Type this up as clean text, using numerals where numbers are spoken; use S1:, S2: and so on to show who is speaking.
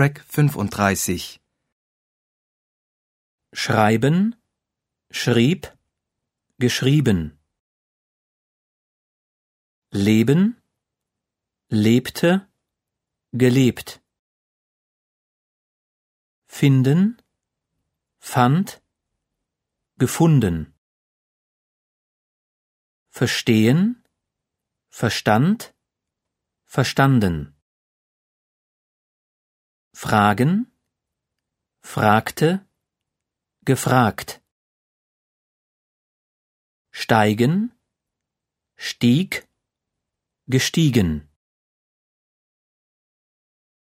S1: Track 35.
S2: Schreiben, schrieb, geschrieben. Leben, lebte, gelebt. Finden, fand, gefunden. Verstehen, verstand, verstanden. Fragen, fragte, gefragt. Steigen, stieg, gestiegen.